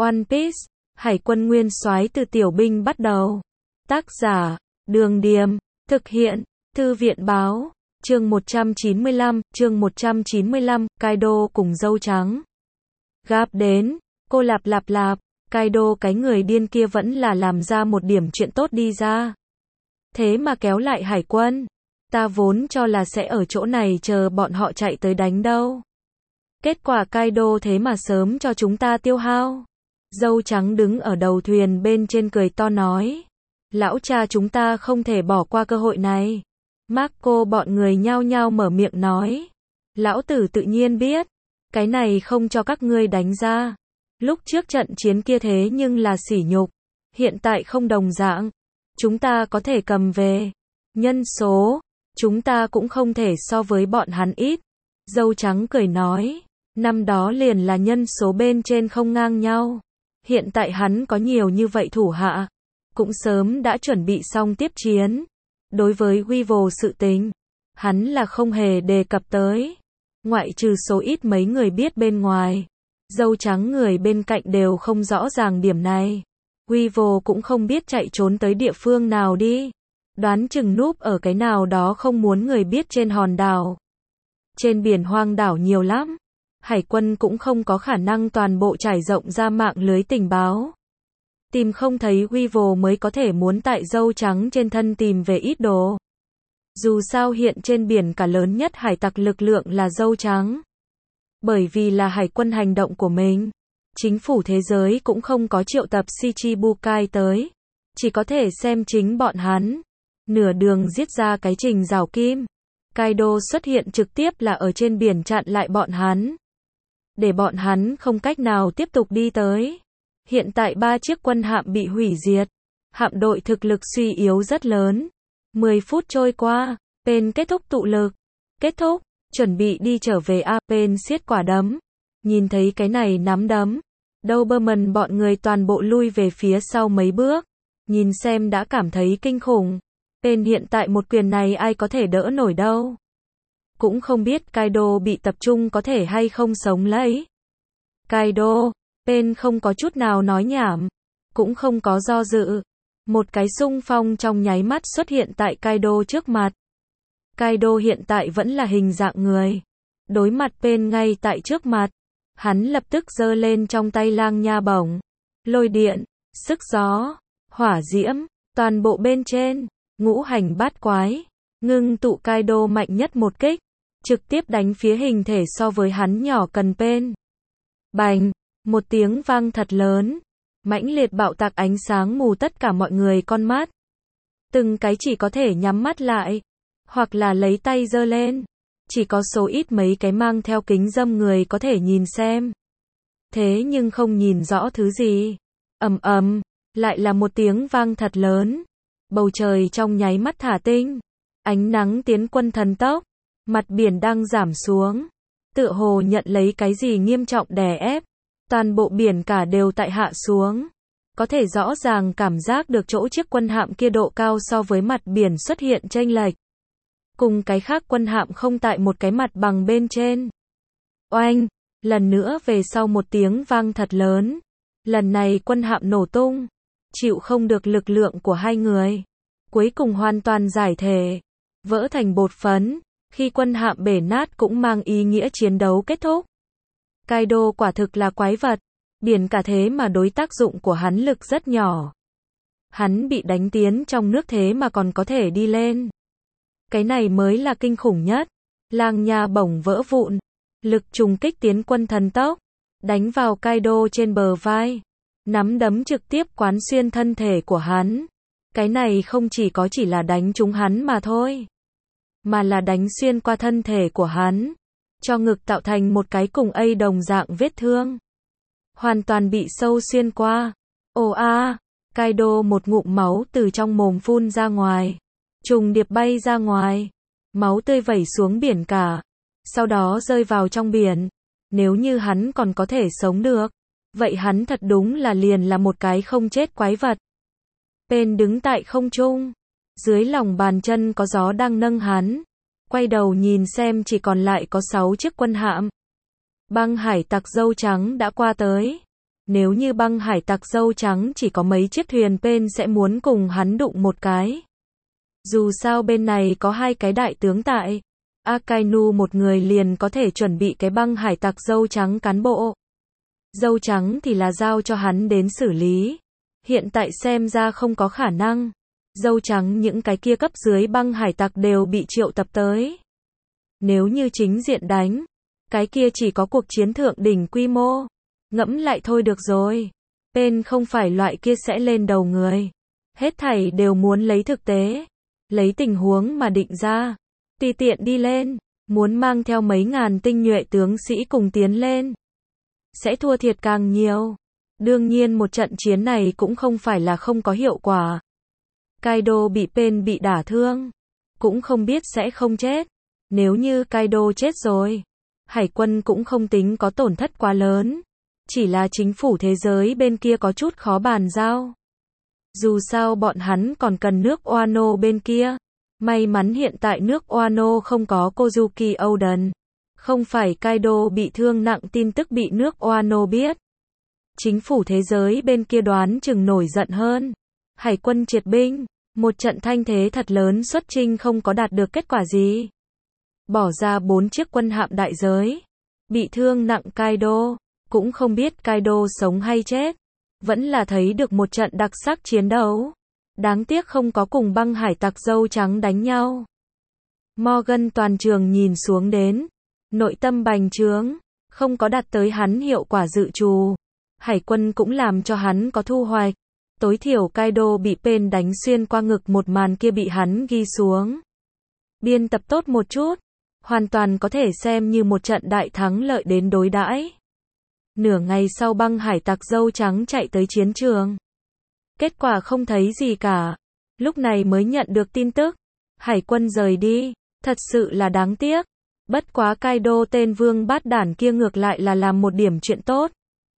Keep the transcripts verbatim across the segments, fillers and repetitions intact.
One Piece, Hải quân nguyên soái từ tiểu binh bắt đầu. Tác giả, Đường Điềm, thực hiện, Thư viện báo, chương một trăm chín mươi lăm, chương một trăm chín mươi lăm, Kaido cùng dâu trắng. Gáp đến, cô lạp lạp lạp, Kaido cái người điên kia vẫn là làm ra một điểm chuyện tốt đi ra. Thế mà kéo lại hải quân, ta vốn cho là sẽ ở chỗ này chờ bọn họ chạy tới đánh đâu. Kết quả Kaido thế mà sớm cho chúng ta tiêu hao. Dâu trắng đứng ở đầu thuyền bên trên cười to nói. Lão cha chúng ta không thể bỏ qua cơ hội này. Marco bọn người nhao nhao mở miệng nói. Lão tử tự nhiên biết. Cái này không cho các ngươi đánh ra. Lúc trước trận chiến kia thế nhưng là sỉ nhục. Hiện tại không đồng dạng. Chúng ta có thể cầm về. Nhân số. Chúng ta cũng không thể so với bọn hắn ít. Dâu trắng cười nói. Năm đó liền là nhân số bên trên không ngang nhau. Hiện tại hắn có nhiều như vậy thủ hạ. Cũng sớm đã chuẩn bị xong tiếp chiến. Đối với Weevil sự tình, hắn là không hề đề cập tới. Ngoại trừ số ít mấy người biết bên ngoài. Dâu trắng người bên cạnh đều không rõ ràng điểm này. Weevil cũng không biết chạy trốn tới địa phương nào đi. Đoán chừng núp ở cái nào đó không muốn người biết trên hòn đảo. Trên biển hoang đảo nhiều lắm. Hải quân cũng không có khả năng toàn bộ trải rộng ra mạng lưới tình báo. Tìm không thấy Weevil mới có thể muốn tại dâu trắng trên thân tìm về ít đồ. Dù sao hiện trên biển cả lớn nhất hải tặc lực lượng là dâu trắng. Bởi vì là hải quân hành động của mình. Chính phủ thế giới cũng không có triệu tập Shichibukai tới. Chỉ có thể xem chính bọn hắn. Nửa đường giết ra cái trình rào kim. Kaido xuất hiện trực tiếp là ở trên biển chặn lại bọn hắn. Để bọn hắn không cách nào tiếp tục đi tới. Hiện tại ba chiếc quân hạm bị hủy diệt. Hạm đội thực lực suy yếu rất lớn. mười phút trôi qua, Pain kết thúc tụ lực. Kết thúc, chuẩn bị đi trở về A. Pain siết quả đấm. Nhìn thấy cái này nắm đấm. Doberman bọn người toàn bộ lui về phía sau mấy bước. Nhìn xem đã cảm thấy kinh khủng. Pain hiện tại một quyền này ai có thể đỡ nổi đâu. Cũng không biết Kaido bị tập trung có thể hay không sống lấy. Kaido, Pain không có chút nào nói nhảm, cũng không có do dự. Một cái xung phong trong nháy mắt xuất hiện tại Kaido trước mặt. Kaido hiện tại vẫn là hình dạng người. Đối mặt Pain ngay tại trước mặt. Hắn lập tức giơ lên trong tay lang nha bổng. Lôi điện, sức gió, hỏa diễm, toàn bộ bên trên, ngũ hành bát quái. Ngưng tụ Kaido mạnh nhất một kích. Trực tiếp đánh phía hình thể so với hắn nhỏ cần Pain. Bành, một tiếng vang thật lớn. Mãnh liệt bạo tạc ánh sáng mù tất cả mọi người con mắt. Từng cái chỉ có thể nhắm mắt lại. Hoặc là lấy tay giơ lên. Chỉ có số ít mấy cái mang theo kính râm người có thể nhìn xem. Thế nhưng không nhìn rõ thứ gì. Ầm ầm, lại là một tiếng vang thật lớn. Bầu trời trong nháy mắt thả tinh. Ánh nắng tiến quân thần tốc. Mặt biển đang giảm xuống. Tựa hồ nhận lấy cái gì nghiêm trọng đè ép. Toàn bộ biển cả đều tại hạ xuống. Có thể rõ ràng cảm giác được chỗ chiếc quân hạm kia độ cao so với mặt biển xuất hiện chênh lệch. Cùng cái khác quân hạm không tại một cái mặt bằng bên trên. Oanh, lần nữa về sau một tiếng vang thật lớn. Lần này quân hạm nổ tung. Chịu không được lực lượng của hai người. Cuối cùng hoàn toàn giải thể. Vỡ thành bột phấn. Khi quân hạm bể nát cũng mang ý nghĩa chiến đấu kết thúc. Kaido quả thực là quái vật. Biển cả thế mà đối tác dụng của hắn lực rất nhỏ. Hắn bị đánh tiến trong nước thế mà còn có thể đi lên. Cái này mới là kinh khủng nhất. Lang nha bổng vỡ vụn. Lực trùng kích tiến quân thần tốc. Đánh vào Kaido trên bờ vai. Nắm đấm trực tiếp quán xuyên thân thể của hắn. Cái này không chỉ có chỉ là đánh trúng hắn mà thôi. Mà là đánh xuyên qua thân thể của hắn. Cho ngực tạo thành một cái cùng A đồng dạng vết thương. Hoàn toàn bị sâu xuyên qua. Ồ a, Kaido một ngụm máu từ trong mồm phun ra ngoài. Trùng điệp bay ra ngoài. Máu tươi vẩy xuống biển cả. Sau đó rơi vào trong biển. Nếu như hắn còn có thể sống được. Vậy hắn thật đúng là liền là một cái không chết quái vật. Pain đứng tại không trung. Dưới lòng bàn chân có gió đang nâng hắn. Quay đầu nhìn xem chỉ còn lại có sáu chiếc quân hạm. Băng hải tặc dâu trắng đã qua tới. Nếu như băng hải tặc dâu trắng chỉ có mấy chiếc thuyền Pain sẽ muốn cùng hắn đụng một cái. Dù sao bên này có hai cái đại tướng tại. Akainu một người liền có thể chuẩn bị cái băng hải tặc dâu trắng cán bộ. Dâu trắng thì là giao cho hắn đến xử lý. Hiện tại xem ra không có khả năng. Dâu trắng những cái kia cấp dưới băng hải tặc đều bị triệu tập tới. Nếu như chính diện đánh, cái kia chỉ có cuộc chiến thượng đỉnh quy mô. Ngẫm lại thôi được rồi. Pain không phải loại kia sẽ lên đầu người. Hết thảy đều muốn lấy thực tế. Lấy tình huống mà định ra. Tùy tiện đi lên. Muốn mang theo mấy ngàn tinh nhuệ tướng sĩ cùng tiến lên. Sẽ thua thiệt càng nhiều. Đương nhiên một trận chiến này cũng không phải là không có hiệu quả. Kaido bị Pain bị đả thương. Cũng không biết sẽ không chết. Nếu như Kaido chết rồi, hải quân cũng không tính có tổn thất quá lớn. Chỉ là chính phủ thế giới bên kia có chút khó bàn giao. Dù sao bọn hắn còn cần nước Wano bên kia. May mắn hiện tại nước Wano không có Kozuki Oden. Không phải Kaido bị thương nặng tin tức bị nước Wano biết. Chính phủ thế giới bên kia đoán chừng nổi giận hơn. Hải quân triệt binh. Một trận thanh thế thật lớn xuất chinh không có đạt được kết quả gì. Bỏ ra bốn chiếc quân hạm đại giới. Bị thương nặng Kaido. Cũng không biết Kaido sống hay chết. Vẫn là thấy được một trận đặc sắc chiến đấu. Đáng tiếc không có cùng băng hải tặc dâu trắng đánh nhau. Morgan toàn trường nhìn xuống đến. Nội tâm bành trướng. Không có đạt tới hắn hiệu quả dự trù. Hải quân cũng làm cho hắn có thu hoạch. Tối thiểu Kaido bị Pain đánh xuyên qua ngực một màn kia bị hắn ghi xuống. Biên tập tốt một chút. Hoàn toàn có thể xem như một trận đại thắng lợi đến đối đãi. Nửa ngày sau băng hải tặc dâu trắng chạy tới chiến trường. Kết quả không thấy gì cả. Lúc này mới nhận được tin tức. Hải quân rời đi. Thật sự là đáng tiếc. Bất quá Kaido tên vương bát đản kia ngược lại là làm một điểm chuyện tốt.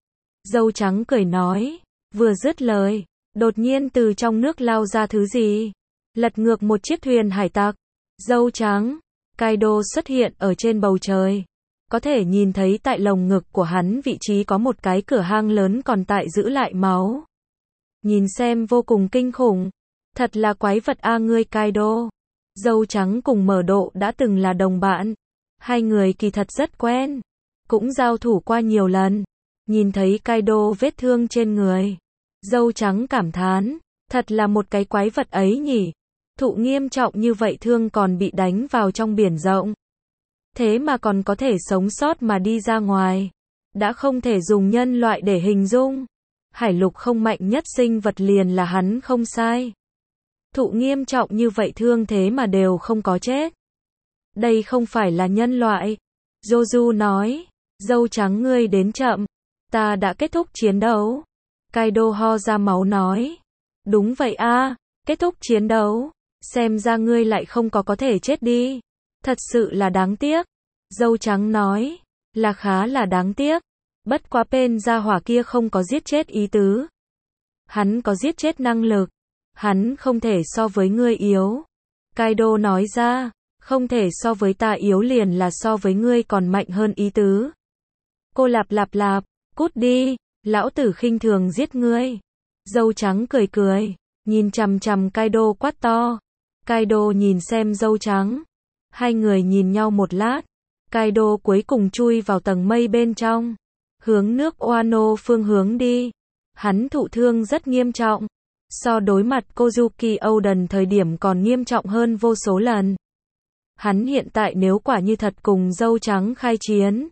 Dâu trắng cười nói. Vừa dứt lời. Đột nhiên từ trong nước lao ra thứ gì. Lật ngược một chiếc thuyền hải tặc. Dâu trắng. Kaido xuất hiện ở trên bầu trời. Có thể nhìn thấy tại lồng ngực của hắn vị trí có một cái cửa hang lớn còn tại giữ lại máu. Nhìn xem vô cùng kinh khủng. Thật là quái vật a ngươi Kaido. Dâu trắng cùng Mở Độ đã từng là đồng bạn. Hai người kỳ thật rất quen. Cũng giao thủ qua nhiều lần. Nhìn thấy Kaido vết thương trên người. Dâu trắng cảm thán. Thật là một cái quái vật ấy nhỉ. Thụ nghiêm trọng như vậy thương còn bị đánh vào trong biển rộng. Thế mà còn có thể sống sót mà đi ra ngoài. Đã không thể dùng nhân loại để hình dung. Hải lục không mạnh nhất sinh vật liền là hắn không sai. Thụ nghiêm trọng như vậy thương thế mà đều không có chết. Đây không phải là nhân loại. Joju nói. Dâu trắng ngươi đến chậm. Ta đã kết thúc chiến đấu. Kaido ho ra máu nói. Đúng vậy a, kết thúc chiến đấu. Xem ra ngươi lại không có có thể chết đi. Thật sự là đáng tiếc. Dâu trắng nói. Là khá là đáng tiếc. Bất quá Pain gia hỏa kia không có giết chết ý tứ. Hắn có giết chết năng lực. Hắn không thể so với ngươi yếu. Kaido nói ra. Không thể so với ta yếu liền là so với ngươi còn mạnh hơn ý tứ. Cô lạp lạp lạp. Cút đi. Lão tử khinh thường giết ngươi. Dâu trắng cười cười. Nhìn chằm chằm Kaido quát to. Kaido nhìn xem dâu trắng. Hai người nhìn nhau một lát. Kaido cuối cùng chui vào tầng mây bên trong. Hướng nước Wano phương hướng đi. Hắn thụ thương rất nghiêm trọng. So đối mặt Kozuki Oden thời điểm còn nghiêm trọng hơn vô số lần. Hắn hiện tại nếu quả như thật cùng dâu trắng khai chiến.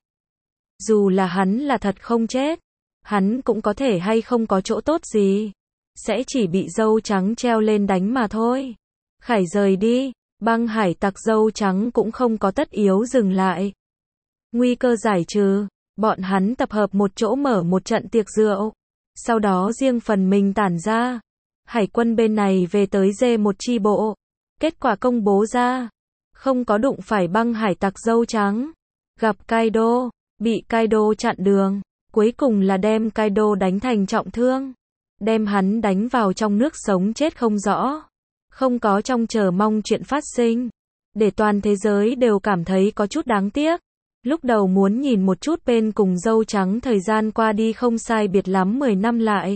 Dù là hắn là thật không chết. Hắn cũng có thể hay không có chỗ tốt gì. Sẽ chỉ bị dâu trắng treo lên đánh mà thôi. Khải rời đi. Băng hải tặc dâu trắng cũng không có tất yếu dừng lại. Nguy cơ giải trừ. Bọn hắn tập hợp một chỗ mở một trận tiệc rượu. Sau đó riêng phần mình tản ra. Hải quân bên này về tới dê một chi bộ. Kết quả công bố ra. Không có đụng phải băng hải tặc dâu trắng. Gặp Kaido. Bị Kaido chặn đường. Cuối cùng là đem Kaido đánh thành trọng thương. Đem hắn đánh vào trong nước sống chết không rõ. Không có trông chờ mong chuyện phát sinh. Để toàn thế giới đều cảm thấy có chút đáng tiếc. Lúc đầu muốn nhìn một chút bên cùng dâu trắng thời gian qua đi không sai biệt lắm mười năm lại.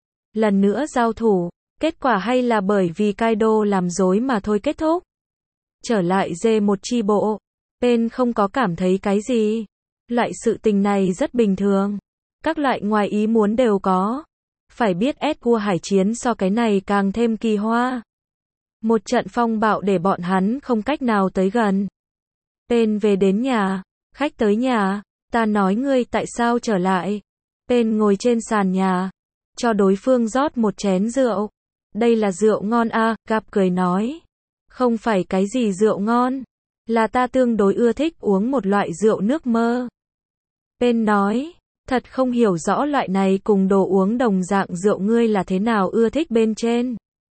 Lần nữa giao thủ, kết quả hay là bởi vì Kaido làm dối mà thôi kết thúc. Trở lại dê một chi bộ, bên không có cảm thấy cái gì. Loại sự tình này rất bình thường. Các loại ngoài ý muốn đều có. Phải biết ép vua hải chiến so cái này càng thêm kỳ hoa. Một trận phong bạo để bọn hắn không cách nào tới gần. Bên về đến nhà, khách tới nhà, ta nói ngươi tại sao trở lại. Bên ngồi trên sàn nhà, cho đối phương rót một chén rượu. Đây là rượu ngon a, à, Gặp cười nói. Không phải cái gì rượu ngon, là ta tương đối ưa thích uống một loại rượu nước mơ. Bên nói, thật không hiểu rõ loại này cùng đồ uống đồng dạng rượu ngươi là thế nào ưa thích bên trên.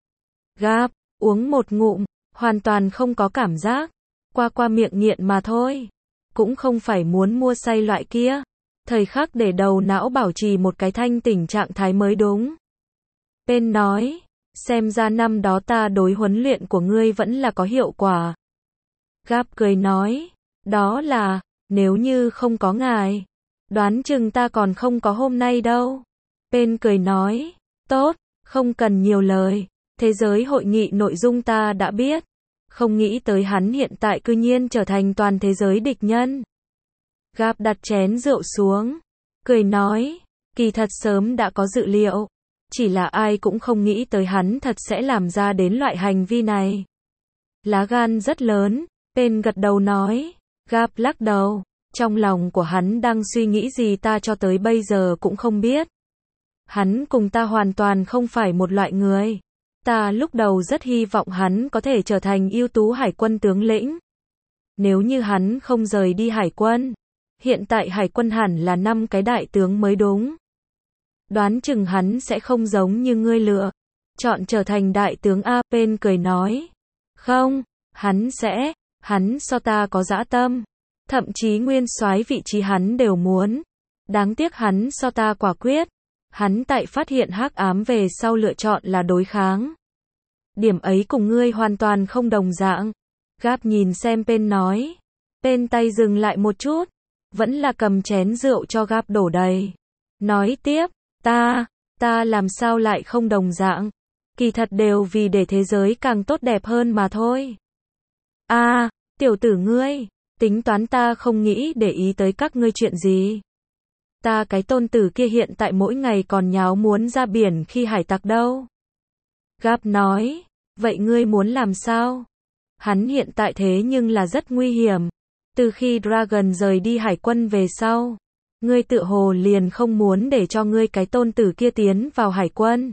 Gap, uống một ngụm, hoàn toàn không có cảm giác, qua qua miệng nghiện mà thôi. Cũng không phải muốn mua say loại kia. Thời khắc để đầu não bảo trì một cái thanh tỉnh trạng thái mới đúng. Bên nói, xem ra năm đó ta đối huấn luyện của ngươi vẫn là có hiệu quả. Gap cười nói, đó là, nếu như không có ngài, đoán chừng ta còn không có hôm nay đâu. Bên cười nói, tốt, không cần nhiều lời, thế giới hội nghị nội dung ta đã biết. Không nghĩ tới hắn hiện tại cư nhiên trở thành toàn thế giới địch nhân. Gap đặt chén rượu xuống, cười nói, kỳ thật sớm đã có dự liệu, chỉ là ai cũng không nghĩ tới hắn thật sẽ làm ra đến loại hành vi này. Lá gan rất lớn, Bên gật đầu nói, Gap lắc đầu, trong lòng của hắn đang suy nghĩ gì ta cho tới bây giờ cũng không biết. Hắn cùng ta hoàn toàn không phải một loại người. Ta lúc đầu rất hy vọng hắn có thể trở thành ưu tú hải quân tướng lĩnh. Nếu như hắn không rời đi hải quân, hiện tại hải quân hẳn là năm cái đại tướng mới đúng. Đoán chừng hắn sẽ không giống như ngươi lựa, chọn trở thành đại tướng A. Pen cười nói, không, hắn sẽ, hắn so ta có dã tâm, thậm chí nguyên soái vị trí hắn đều muốn. Đáng tiếc hắn so ta quả quyết. Hắn tại phát hiện hắc ám về sau lựa chọn là đối kháng. Điểm ấy cùng ngươi hoàn toàn không đồng dạng. Gap nhìn xem Pen nói. Pen tay dừng lại một chút, vẫn là cầm chén rượu cho Gap đổ đầy. Nói tiếp, ta, ta làm sao lại không đồng dạng. Kỳ thật đều vì để thế giới càng tốt đẹp hơn mà thôi. A, à, tiểu tử ngươi, tính toán ta không nghĩ để ý tới các ngươi chuyện gì. Ta cái tôn tử kia hiện tại mỗi ngày còn nháo muốn ra biển khi hải tặc đâu. Gap nói, vậy ngươi muốn làm sao? Hắn hiện tại thế nhưng là rất nguy hiểm. Từ khi Dragon rời đi hải quân về sau, ngươi tự hồ liền không muốn để cho ngươi cái tôn tử kia tiến vào hải quân.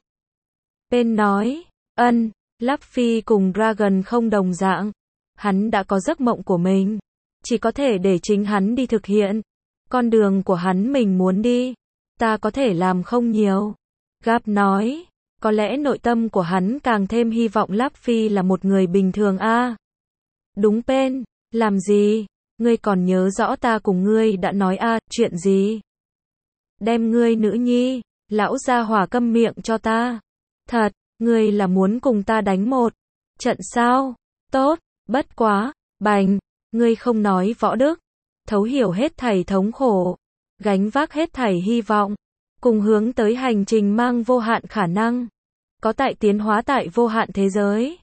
Pen nói, ân, Luffy cùng Dragon không đồng dạng. Hắn đã có giấc mộng của mình, chỉ có thể để chính hắn đi thực hiện. Con đường của hắn mình muốn đi, ta có thể làm không nhiều. Gap nói, có lẽ nội tâm của hắn càng thêm hy vọng Luffy là một người bình thường a. À, đúng Pen, làm gì? Ngươi còn nhớ rõ ta cùng ngươi đã nói a, à, chuyện gì? Đem ngươi nữ nhi, lão gia hỏa câm miệng cho ta. Thật, ngươi là muốn cùng ta đánh một trận sao? Tốt, bất quá, bành, ngươi không nói võ đức. Thấu hiểu hết thảy thống khổ, gánh vác hết thảy hy vọng, cùng hướng tới hành trình mang vô hạn khả năng, có tại tiến hóa tại vô hạn thế giới.